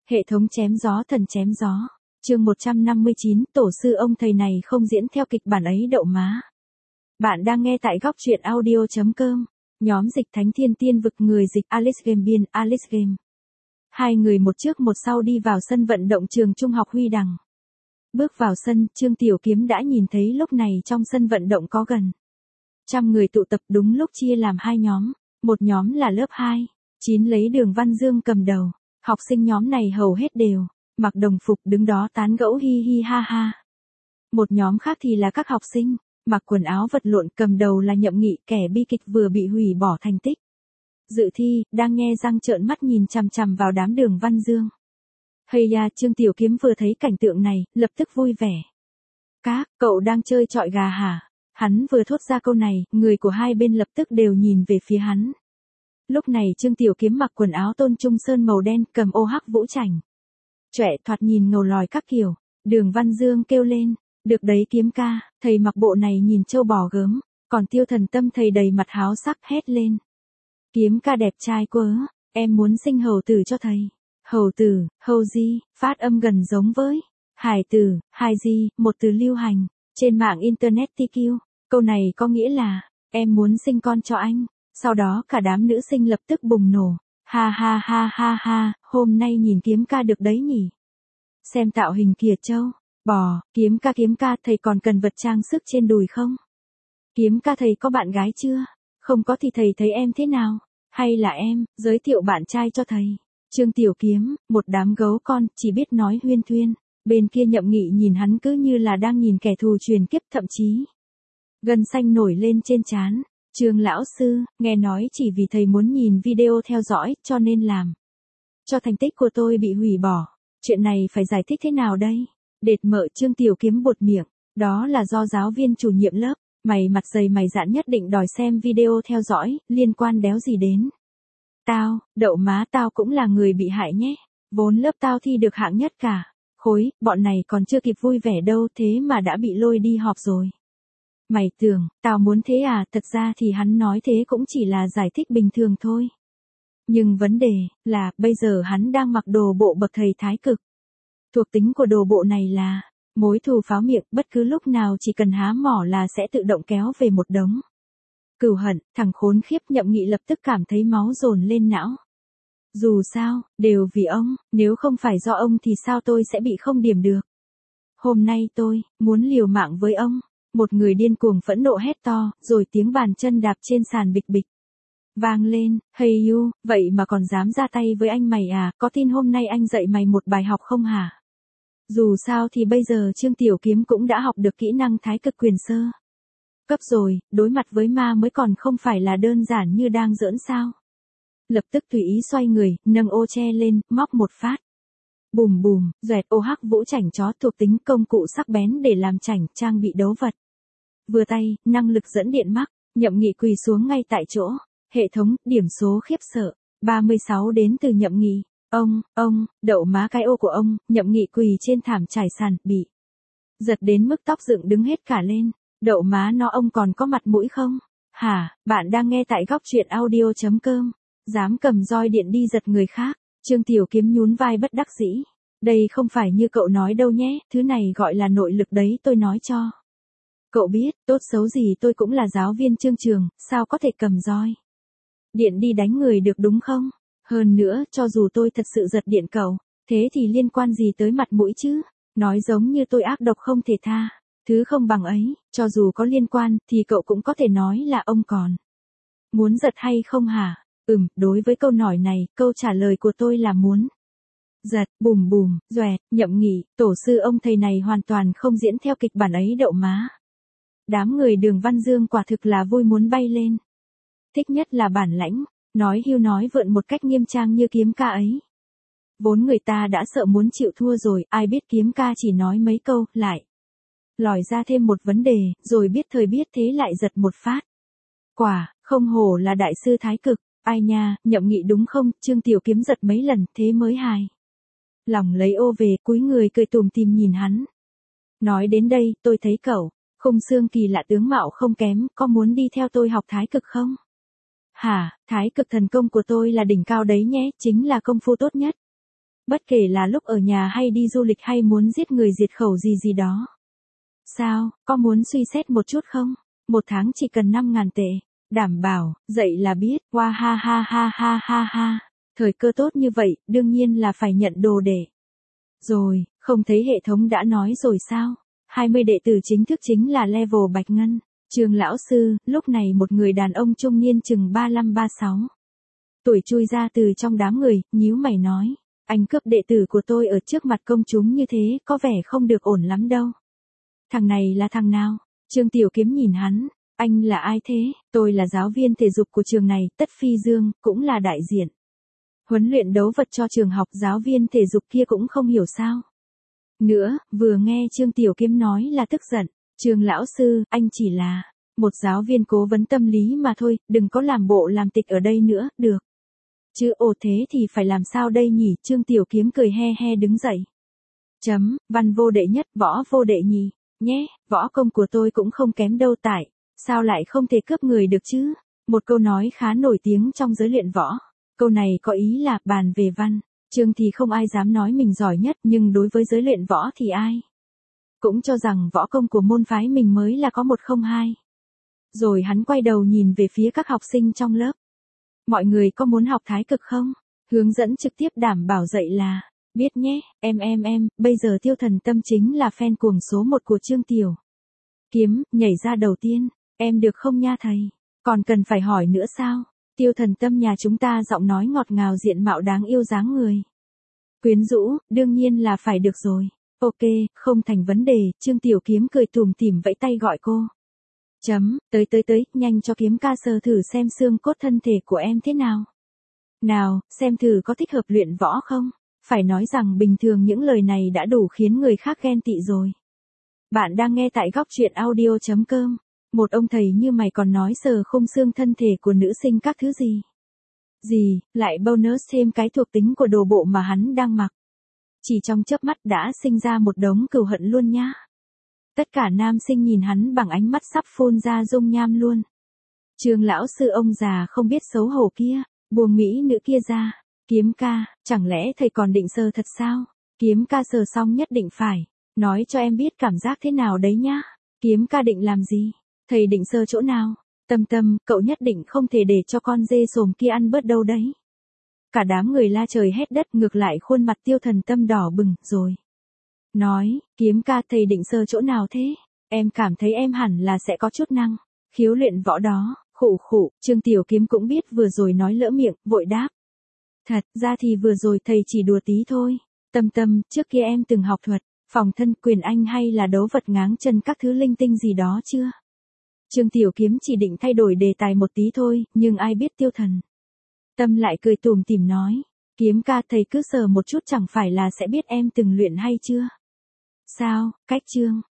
Hệ thống chém gió thần chém gió. Chương 159, tổ sư ông thầy này không diễn theo kịch bản ấy đậu má. Bạn đang nghe tại góc truyện audio.com. Nhóm dịch Thánh Thiên Tiên Vực, người dịch Alice Game, biên Alice Game. Hai người một trước một sau đi vào sân vận động trường trung học Huy Đằng. Bước vào sân, Trương Tiểu Kiếm đã nhìn thấy lúc này trong sân vận động có gần 100 người tụ tập, đúng lúc chia làm hai nhóm. Một nhóm là lớp 2, 9 lấy Đường Văn Dương cầm đầu. Học sinh nhóm này hầu hết đều mặc đồng phục đứng đó tán gẫu hi hi ha ha. Một nhóm khác thì là các học sinh mặc quần áo vật lộn, cầm đầu là Nhậm Nghị, kẻ bi kịch vừa bị hủy bỏ thành tích dự thi, đang nghe răng trợn mắt nhìn chằm chằm vào đám Đường Văn Dương. Hây ya, Trương Tiểu Kiếm vừa thấy cảnh tượng này, lập tức vui vẻ. Các cậu đang chơi chọi gà hả? Hắn vừa thốt ra câu này, người của hai bên lập tức đều nhìn về phía hắn. Lúc này Trương Tiểu Kiếm mặc quần áo tôn trung sơn màu đen, cầm ô hắc vũ chảnh chọe, thoạt nhìn ngầu lòi các kiểu. Đường Văn Dương kêu lên, được đấy Kiếm ca, thầy mặc bộ này nhìn trâu bò gớm. Còn Tiêu Thần Tâm thầy đầy mặt háo sắc hét lên, Kiếm ca đẹp trai quá, em muốn sinh hầu tử cho thầy. Hầu tử, hầu gì, phát âm gần giống với hải tử, hài gì, một từ lưu hành trên mạng internet TQ. Câu này có nghĩa là em muốn sinh con cho anh. Sau đó cả đám nữ sinh lập tức bùng nổ. Ha ha ha ha ha, hôm nay nhìn Kiếm ca được đấy nhỉ. Xem tạo hình kìa trâu bò, Kiếm ca thầy còn cần vật trang sức trên đùi không? Kiếm ca thầy có bạn gái chưa? Không có thì thầy thấy em thế nào? Hay là em giới thiệu bạn trai cho thầy? Trương Tiểu Kiếm, một đám gấu con, chỉ biết nói huyên thuyên. Bên kia Nhậm Nghị nhìn hắn cứ như là đang nhìn kẻ thù truyền kiếp, thậm chí gân xanh nổi lên trên trán. Trương lão sư, nghe nói chỉ vì thầy muốn nhìn video theo dõi, cho nên làm cho thành tích của tôi bị hủy bỏ. Chuyện này phải giải thích thế nào đây? Đệt mợ, Trương Tiểu Kiếm buột miệng. Đó là do giáo viên chủ nhiệm lớp, mày mặt dày mày dạn nhất định đòi xem video theo dõi, liên quan đéo gì đến tao, đậu má, tao cũng là người bị hại nhé. Vốn lớp tao thi được hạng nhất cả khối, bọn này còn chưa kịp vui vẻ đâu, thế mà đã bị lôi đi họp rồi. Mày tưởng, tao muốn thế à? Thật ra thì hắn nói thế cũng chỉ là giải thích bình thường thôi. Nhưng vấn đề là, bây giờ hắn đang mặc đồ bộ bậc thầy thái cực. Thuộc tính của đồ bộ này là mối thù pháo miệng, bất cứ lúc nào chỉ cần há mỏ là sẽ tự động kéo về một đống cừu hận. Thằng khốn khiếp Nhậm Nghị lập tức cảm thấy máu dồn lên não. Dù sao, đều vì ông, nếu không phải do ông thì sao tôi sẽ bị không điểm được. Hôm nay tôi muốn liều mạng với ông. Một người điên cuồng phẫn nộ hét to, rồi tiếng bàn chân đạp trên sàn bịch bịch vang lên. Hey you, vậy mà còn dám ra tay với anh mày à? Có tin hôm nay anh dạy mày một bài học không hả? Dù sao thì bây giờ Trương Tiểu Kiếm cũng đã học được kỹ năng thái cực quyền sơ cấp rồi, đối mặt với ma mới còn không phải là đơn giản như đang giỡn sao. Lập tức tùy ý xoay người, nâng ô che lên, móc một phát. Bùm bùm, doẹt, ô hắc vũ chảnh chó thuộc tính công cụ sắc bén để làm chảnh, trang bị đấu vật. Vừa tay, năng lực dẫn điện mắc, Nhậm Nghị quỳ xuống ngay tại chỗ. Hệ thống, điểm số khiếp sợ, 36 đến từ Nhậm Nghị. Ông, đậu má cái ô của ông. Nhậm Nghị quỳ trên thảm trải sàn, bị giật đến mức tóc dựng đứng hết cả lên. Đậu má nó, ông còn có mặt mũi không? Hả, bạn đang nghe tại góc truyện audio.com. Dám cầm roi điện đi giật người khác. Trương Tiểu Kiếm nhún vai bất đắc dĩ. Đây không phải như cậu nói đâu nhé, thứ này gọi là nội lực đấy, tôi nói cho cậu biết, tốt xấu gì tôi cũng là giáo viên Trương trường, sao có thể cầm roi điện đi đánh người được đúng không? Hơn nữa, cho dù tôi thật sự giật điện cậu, thế thì liên quan gì tới mặt mũi chứ? Nói giống như tôi ác độc không thể tha thứ không bằng ấy. Cho dù có liên quan, thì cậu cũng có thể nói là ông còn muốn giật hay không hả? Đối với câu hỏi này, câu trả lời của tôi là muốn giật. Bùm bùm, doẹt, Nhậm Nghị, tổ sư ông thầy này hoàn toàn không diễn theo kịch bản ấy đậu má. Đám người Đường Văn Dương quả thực là vui muốn bay lên. Thích nhất là bản lãnh, nói hưu nói vượn một cách nghiêm trang như Kiếm ca ấy. Vốn người ta đã sợ muốn chịu thua rồi, ai biết Kiếm ca chỉ nói mấy câu, lại lòi ra thêm một vấn đề, rồi biết thời biết thế lại giật một phát. Quả, không hổ là đại sư thái cực. Ai nha, Nhậm Nghị đúng không? Trương Tiểu Kiếm giật mấy lần, thế mới hài lòng lấy ô về, cúi người cười tủm tỉm nhìn hắn. Nói đến đây, tôi thấy cậu khung xương kỳ lạ, tướng mạo không kém, có muốn đi theo tôi học thái cực không? Hả, thái cực thần công của tôi là đỉnh cao đấy nhé, chính là công phu tốt nhất Bất kể là lúc ở nhà hay đi du lịch hay muốn giết người diệt khẩu gì gì đó. Sao, có muốn suy xét một chút không? Một tháng chỉ cần 5.000 tệ. Đảm bảo, dậy là biết, qua ha ha ha ha ha ha. Thời cơ tốt như vậy, đương nhiên là phải nhận đồ đệ. Rồi, không thấy hệ thống đã nói rồi sao? 20 đệ tử chính thức chính là level Bạch Ngân. Trường lão sư, lúc này một người đàn ông trung niên chừng 35-36 tuổi chui ra từ trong đám người, nhíu mày nói. Anh cướp đệ tử của tôi ở trước mặt công chúng như thế, có vẻ không được ổn lắm đâu. Thằng này là thằng nào? Trương Tiểu Kiếm nhìn hắn. Anh là ai thế? Tôi là giáo viên thể dục của trường này, Tất Phi Dương, cũng là đại diện huấn luyện đấu vật cho trường học. Giáo viên thể dục kia cũng không hiểu sao. Nữa, vừa nghe Trương Tiểu Kiếm nói là tức giận. Trương lão sư, anh chỉ là một giáo viên cố vấn tâm lý mà thôi, đừng có làm bộ làm tịch ở đây nữa, được. Chứ ồ thế thì phải làm sao đây nhỉ? Trương Tiểu Kiếm cười he he đứng dậy. Văn vô đệ nhất, võ vô đệ nhì. Nhé, võ công của tôi cũng không kém đâu tại. Sao lại không thể cướp người được chứ? Một câu nói khá nổi tiếng trong giới luyện võ. Câu này có ý là bàn về văn. Trương thì không ai dám nói mình giỏi nhất, nhưng đối với giới luyện võ thì ai cũng cho rằng võ công của môn phái mình mới là có 102. Rồi hắn quay đầu nhìn về phía các học sinh trong lớp. Mọi người có muốn học thái cực không? Hướng dẫn trực tiếp đảm bảo dạy là, biết nhé, em, bây giờ Tiêu Thần Tâm chính là fan cuồng số 1 của Trương Tiểu Kiếm, nhảy ra đầu tiên, em được không nha thầy? Còn cần phải hỏi nữa sao? Tiêu Thần Tâm nhà chúng ta giọng nói ngọt ngào, diện mạo đáng yêu, dáng người quyến rũ, đương nhiên là phải được rồi. Ok, không thành vấn đề. Trương Tiểu Kiếm cười tủm tỉm vẫy tay gọi cô. Tới, nhanh cho Kiếm ca sờ thử xem xương cốt thân thể của em thế nào. Nào, xem thử có thích hợp luyện võ không? Phải nói rằng bình thường những lời này đã đủ khiến người khác ghen tị rồi. Bạn đang nghe tại góc truyện audio.com. Một ông thầy như mày còn nói sờ khung xương thân thể của nữ sinh các thứ gì? Gì, lại bonus thêm cái thuộc tính của đồ bộ mà hắn đang mặc. Chỉ trong chớp mắt đã sinh ra một đống cừu hận luôn nhá. Tất cả nam sinh nhìn hắn bằng ánh mắt sắp phun ra dung nham luôn. Trương lão sư ông già không biết xấu hổ kia, buông mỹ nữ kia ra. Kiếm ca, chẳng lẽ thầy còn định sờ thật sao? Kiếm ca sờ xong nhất định phải nói cho em biết cảm giác thế nào đấy nhá. Kiếm ca định làm gì? Thầy định sờ chỗ nào? Tâm, cậu nhất định không thể để cho con dê sồm kia ăn bớt đâu đấy. Cả đám người la trời hét đất, ngược lại khuôn mặt Tiêu Thần Tâm đỏ bừng rồi. Nói, Kiếm ca, thầy định sờ chỗ nào thế? Em cảm thấy em hẳn là sẽ có chút năng khiếu luyện võ đó. Khụ, Trương Tiểu Kiếm cũng biết vừa rồi nói lỡ miệng, vội đáp. Thật ra thì vừa rồi thầy chỉ đùa tí thôi. Tâm, trước kia em từng học thuật, phòng thân, quyền anh hay là đấu vật ngáng chân các thứ linh tinh gì đó chưa? Trương Tiểu Kiếm chỉ định thay đổi đề tài một tí thôi, nhưng ai biết Tiêu Thần Tâm lại cười tủm tỉm nói. Kiếm ca, thầy cứ sờ một chút chẳng phải là sẽ biết em từng luyện hay chưa? Sao, cách Trương